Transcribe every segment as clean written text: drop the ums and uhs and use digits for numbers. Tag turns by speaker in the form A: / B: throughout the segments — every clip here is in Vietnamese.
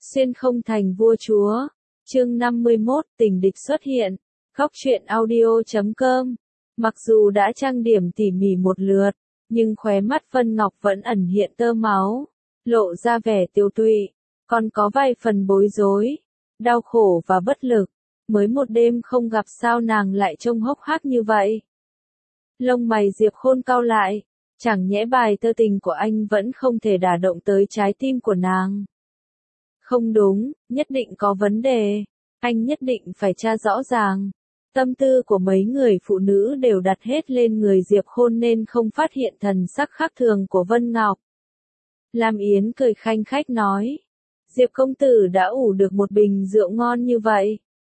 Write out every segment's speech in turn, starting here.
A: Xuyên không thành vua chúa. Chương 51, tình địch xuất hiện. Góc truyện audio.com. Mặc dù đã trang điểm tỉ mỉ một lượt, nhưng khóe mắt Vân Ngọc vẫn ẩn hiện tơ máu, lộ ra vẻ tiêu tụy, còn có vài phần bối rối, đau khổ và bất lực. Mới một đêm không gặp sao nàng lại trông hốc hác như vậy. Lông mày Diệp Khôn cau lại, chẳng nhẽ bài thơ tình của anh vẫn không thể đả động tới trái tim của nàng. Không đúng, nhất định có vấn đề, anh nhất định phải tra rõ ràng. Tâm tư của mấy người phụ nữ đều đặt hết lên người Diệp Khôn nên không phát hiện thần sắc khác thường của Vân Ngọc. Lam Yến cười khanh khách nói, Diệp công tử đã ủ được một bình rượu ngon như vậy.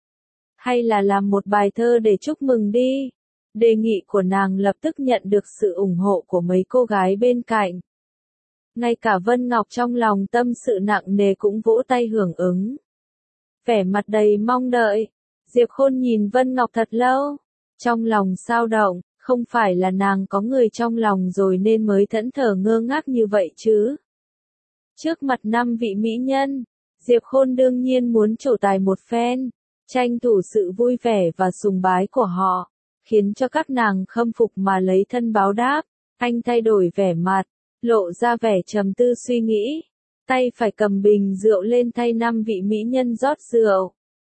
A: Hay là làm một bài thơ để chúc mừng đi. Đề nghị của nàng lập tức nhận được sự ủng hộ của mấy cô gái bên cạnh. Ngay cả Vân Ngọc trong lòng tâm sự nặng nề cũng vỗ tay hưởng ứng. Vẻ mặt đầy mong đợi. Diệp Khôn nhìn Vân Ngọc thật lâu. Trong lòng sao động, không phải là nàng có người trong lòng rồi nên mới thẫn thờ ngơ ngác như vậy chứ. Trước mặt 5 vị mỹ nhân, Diệp Khôn đương nhiên muốn trổ tài một phen, tranh thủ sự vui vẻ và sùng bái của họ, khiến cho các nàng khâm phục mà lấy thân báo đáp. Anh thay đổi vẻ mặt, lộ ra vẻ trầm tư suy nghĩ, tay phải cầm bình rượu lên thay 5 vị mỹ nhân rót rượu.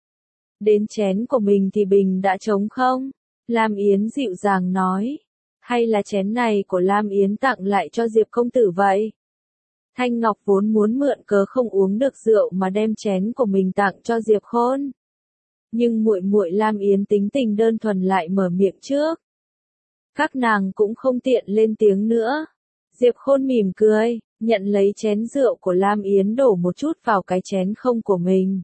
A: Đến chén của mình thì bình đã trống không? Lam Yến dịu dàng nói. Hay là chén này của Lam Yến tặng lại cho Diệp công tử vậy? Thanh Ngọc vốn muốn mượn cớ không uống được rượu mà đem chén của mình tặng cho Diệp Khôn. Nhưng muội muội Lam Yến tính tình đơn thuần lại mở miệng trước. Các nàng cũng không tiện lên tiếng nữa. Diệp Khôn mỉm cười, nhận lấy chén rượu của Lam Yến đổ một chút vào cái chén không của mình.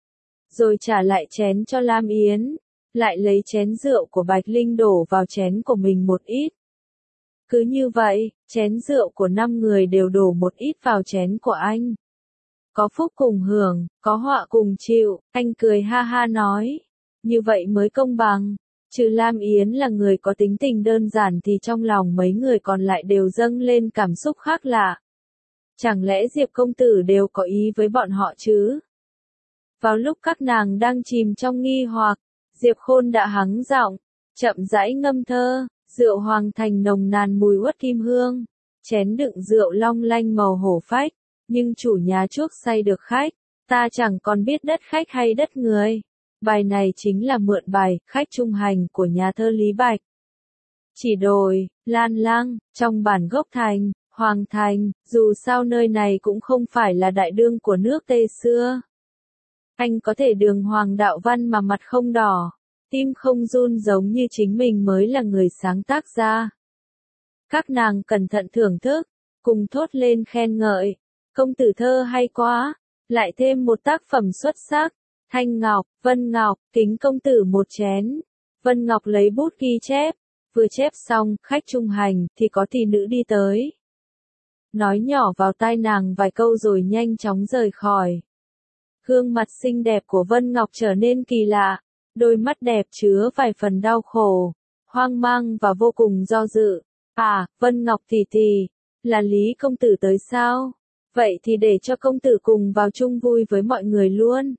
A: Rồi trả lại chén cho Lam Yến, lại lấy chén rượu của Bạch Linh đổ vào chén của mình một ít. Cứ như vậy, chén rượu của 5 người đều đổ một ít vào chén của anh. Có phúc cùng hưởng, có họa cùng chịu, anh cười ha ha nói. Như vậy mới công bằng. Trừ Lam Yến là người có tính tình đơn giản thì trong lòng mấy người còn lại đều dâng lên cảm xúc khác lạ. Chẳng lẽ Diệp công tử đều có ý với bọn họ chứ? Vào lúc các nàng đang chìm trong nghi hoặc, Diệp Khôn đã hắng giọng, chậm rãi ngâm thơ, rượu hoàng thành nồng nàn mùi uất kim hương, chén đựng rượu long lanh màu hổ phách, nhưng chủ nhà chuốc say được khách, ta chẳng còn biết đất khách hay đất người. Bài này chính là mượn bài Khách Trung Hành của nhà thơ Lý Bạch. Chỉ đồi, Lan Lăng, trong bản gốc thành, Hoàng Thành, dù sao nơi này cũng không phải là đại đương của nước Tây xưa. Anh có thể đường hoàng đạo văn mà mặt không đỏ, tim không run giống như chính mình mới là người sáng tác ra. Các nàng cẩn thận thưởng thức, cùng thốt lên khen ngợi, công tử thơ hay quá, lại thêm một tác phẩm xuất sắc. Thanh Ngọc, Vân Ngọc, kính công tử một chén. Vân Ngọc lấy bút ghi chép, vừa chép xong, khách trung hành, thì có thị nữ đi tới. Nói nhỏ vào tai nàng vài câu rồi nhanh chóng rời khỏi. Gương mặt xinh đẹp của Vân Ngọc trở nên kỳ lạ, đôi mắt đẹp chứa vài phần đau khổ, hoang mang và vô cùng do dự. À, Vân Ngọc tỷ tỷ, là Lý công tử tới sao? Vậy thì để cho công tử cùng vào chung vui với mọi người luôn.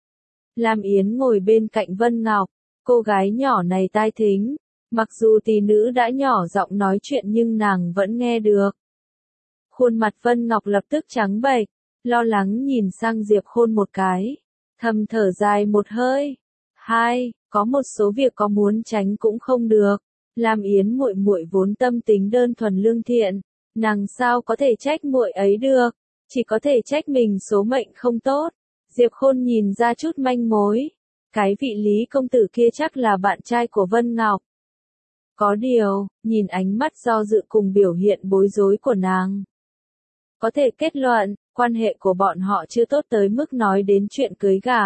A: Lam Yến ngồi bên cạnh Vân Ngọc, cô gái nhỏ này tai thính, mặc dù tỷ nữ đã nhỏ giọng nói chuyện nhưng nàng vẫn nghe được. Khuôn mặt Vân Ngọc lập tức trắng bệch, lo lắng nhìn sang Diệp Khôn một cái, thầm thở dài một hơi. Có một số việc có muốn tránh cũng không được. Lam Yến muội muội vốn tâm tính đơn thuần lương thiện, nàng sao có thể trách muội ấy được, chỉ có thể trách mình số mệnh không tốt. Diệp Khôn nhìn ra chút manh mối, cái vị Lý công tử kia chắc là bạn trai của Vân Ngọc. Có điều, nhìn ánh mắt do dự cùng biểu hiện bối rối của nàng, có thể kết luận, quan hệ của bọn họ chưa tốt tới mức nói đến chuyện cưới gả.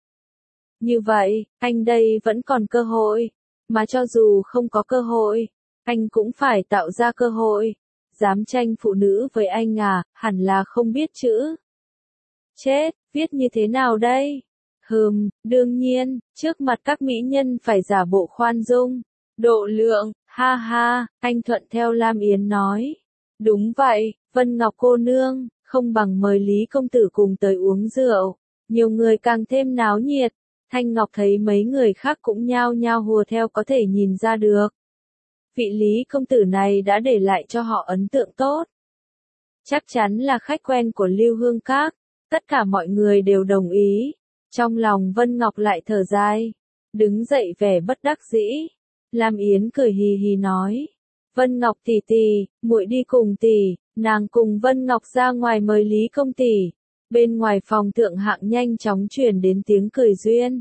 A: Như vậy, anh đây vẫn còn cơ hội, mà cho dù không có cơ hội, anh cũng phải tạo ra cơ hội. Dám tranh phụ nữ với anh à, hẳn là không biết chữ. Chết, viết như thế nào đây? Đương nhiên, trước mặt các mỹ nhân phải giả bộ khoan dung, độ lượng, ha ha, anh thuận theo Lam Yến nói. Đúng vậy, Vân Ngọc cô nương, không bằng mời Lý công tử cùng tới uống rượu, Nhiều người càng thêm náo nhiệt, Thanh Ngọc thấy mấy người khác cũng nhao nhao hùa theo có thể nhìn ra được. Vị Lý công tử này đã để lại cho họ ấn tượng tốt. Chắc chắn là khách quen của Lưu Hương Các, tất cả mọi người đều đồng ý. Trong lòng Vân Ngọc lại thở dài, đứng dậy vẻ bất đắc dĩ. Lam Yến cười hì hì nói, Vân Ngọc tỷ tỷ, muội đi cùng tỷ. Nàng cùng Vân Ngọc ra ngoài mời Lý công tỷ. Bên ngoài phòng thượng hạng nhanh chóng truyền đến tiếng cười duyên.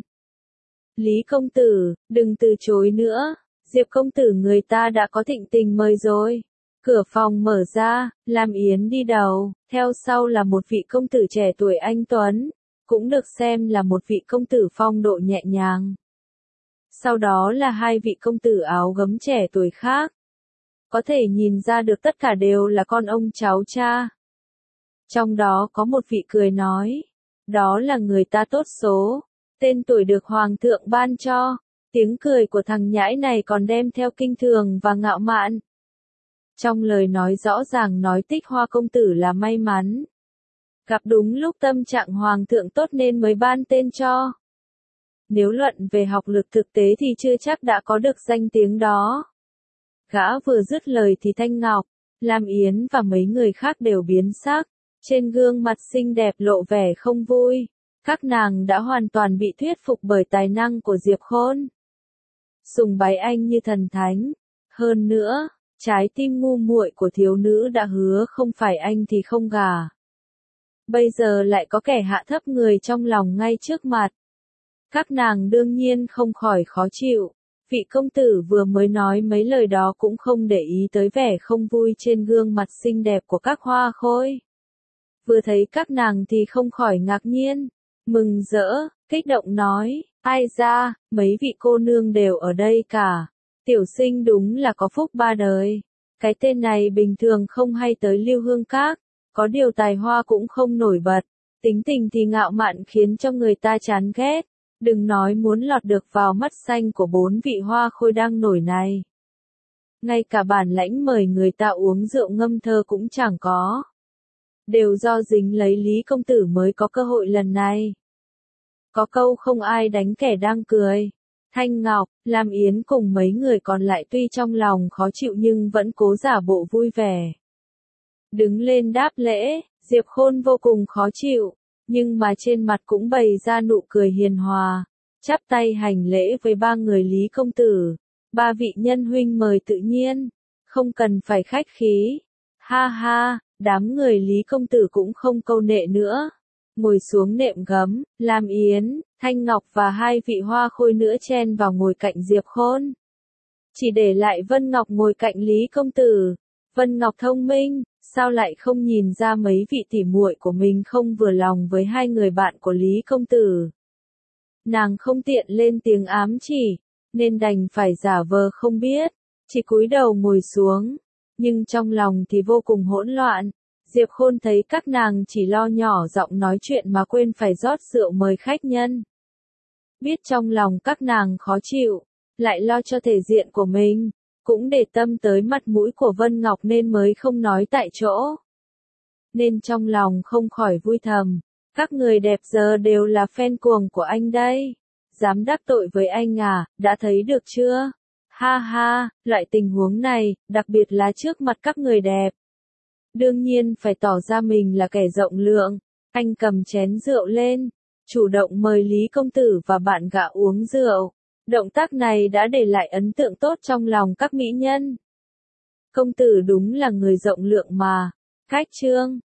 A: Lý công tử, đừng từ chối nữa, Diệp công tử người ta đã có thịnh tình mời rồi. Cửa phòng mở ra, Lam Yến đi đầu, theo sau là một vị công tử trẻ tuổi anh tuấn, cũng được xem là một vị công tử phong độ nhẹ nhàng. Sau đó là hai vị công tử áo gấm trẻ tuổi khác. Có thể nhìn ra được tất cả đều là con ông cháu cha. Trong đó có một vị cười nói, đó là người ta tốt số, tên tuổi được hoàng thượng ban cho. Tiếng cười của thằng nhãi này còn đem theo kinh thường và ngạo mạn. Trong lời nói rõ ràng nói Tích Hoa công tử là may mắn. Gặp đúng lúc tâm trạng hoàng thượng tốt nên mới ban tên cho. Nếu luận về học lực thực tế thì chưa chắc đã có được danh tiếng đó. Gã vừa dứt lời thì Thanh Ngọc, Lam Yến và mấy người khác đều biến sắc, trên gương mặt xinh đẹp lộ vẻ không vui. Các nàng đã hoàn toàn bị thuyết phục bởi tài năng của Diệp Khôn. Sùng bái anh như thần thánh. Hơn nữa, trái tim ngu muội của thiếu nữ đã hứa không phải anh thì không gả. Bây giờ lại có kẻ hạ thấp người trong lòng ngay trước mặt. Các nàng đương nhiên không khỏi khó chịu. Vị công tử vừa mới nói mấy lời đó cũng không để ý tới vẻ không vui trên gương mặt xinh đẹp của các hoa khôi. Vừa thấy các nàng thì không khỏi ngạc nhiên, mừng rỡ, kích động nói, ai ra, mấy vị cô nương đều ở đây cả. Tiểu sinh đúng là có phúc ba đời. Cái tên này bình thường không hay tới Lưu Hương Các, có điều tài hoa cũng không nổi bật, tính tình thì ngạo mạn khiến cho người ta chán ghét. Đừng nói muốn lọt được vào mắt xanh của bốn vị hoa khôi đang nổi này. Ngay cả bản lãnh mời người ta uống rượu ngâm thơ cũng chẳng có. Đều do dính lấy Lý công tử mới có cơ hội lần này. Có câu không ai đánh kẻ đang cười. Thanh Ngọc, Lam Yến cùng mấy người còn lại tuy trong lòng khó chịu nhưng vẫn cố giả bộ vui vẻ. Đứng lên đáp lễ, Diệp Khôn vô cùng khó chịu, nhưng mà trên mặt cũng bày ra nụ cười hiền hòa, chắp tay hành lễ với ba người Lý công tử. Ba vị nhân huynh mời tự nhiên, không cần phải khách khí. Ha ha, đám người Lý công tử cũng không câu nệ nữa. Ngồi xuống nệm gấm, Lam Yến, Thanh Ngọc và hai vị hoa khôi nữa chen vào ngồi cạnh Diệp Khôn. Chỉ để lại Vân Ngọc ngồi cạnh Lý công tử. Vân Ngọc thông minh, sao lại không nhìn ra mấy vị tỉ muội của mình không vừa lòng với hai người bạn của Lý công tử. Nàng không tiện lên tiếng ám chỉ, nên đành phải giả vờ không biết, chỉ cúi đầu ngồi xuống, nhưng trong lòng thì vô cùng hỗn loạn. Diệp Khôn thấy các nàng chỉ lo nhỏ giọng nói chuyện mà quên phải rót rượu mời khách nhân. Biết trong lòng các nàng khó chịu, lại lo cho thể diện của mình, cũng để tâm tới mặt mũi của Vân Ngọc nên mới không nói tại chỗ. Nên trong lòng không khỏi vui thầm, các người đẹp giờ đều là fan cuồng của anh đây. Dám đắc tội với anh à, đã thấy được chưa? Ha ha, loại tình huống này, đặc biệt là trước mặt các người đẹp. Đương nhiên phải tỏ ra mình là kẻ rộng lượng. Anh cầm chén rượu lên, chủ động mời Lý công tử và bạn gã uống rượu. Động tác này đã để lại ấn tượng tốt trong lòng các mỹ nhân. Công tử đúng là người rộng lượng mà. Khách trương,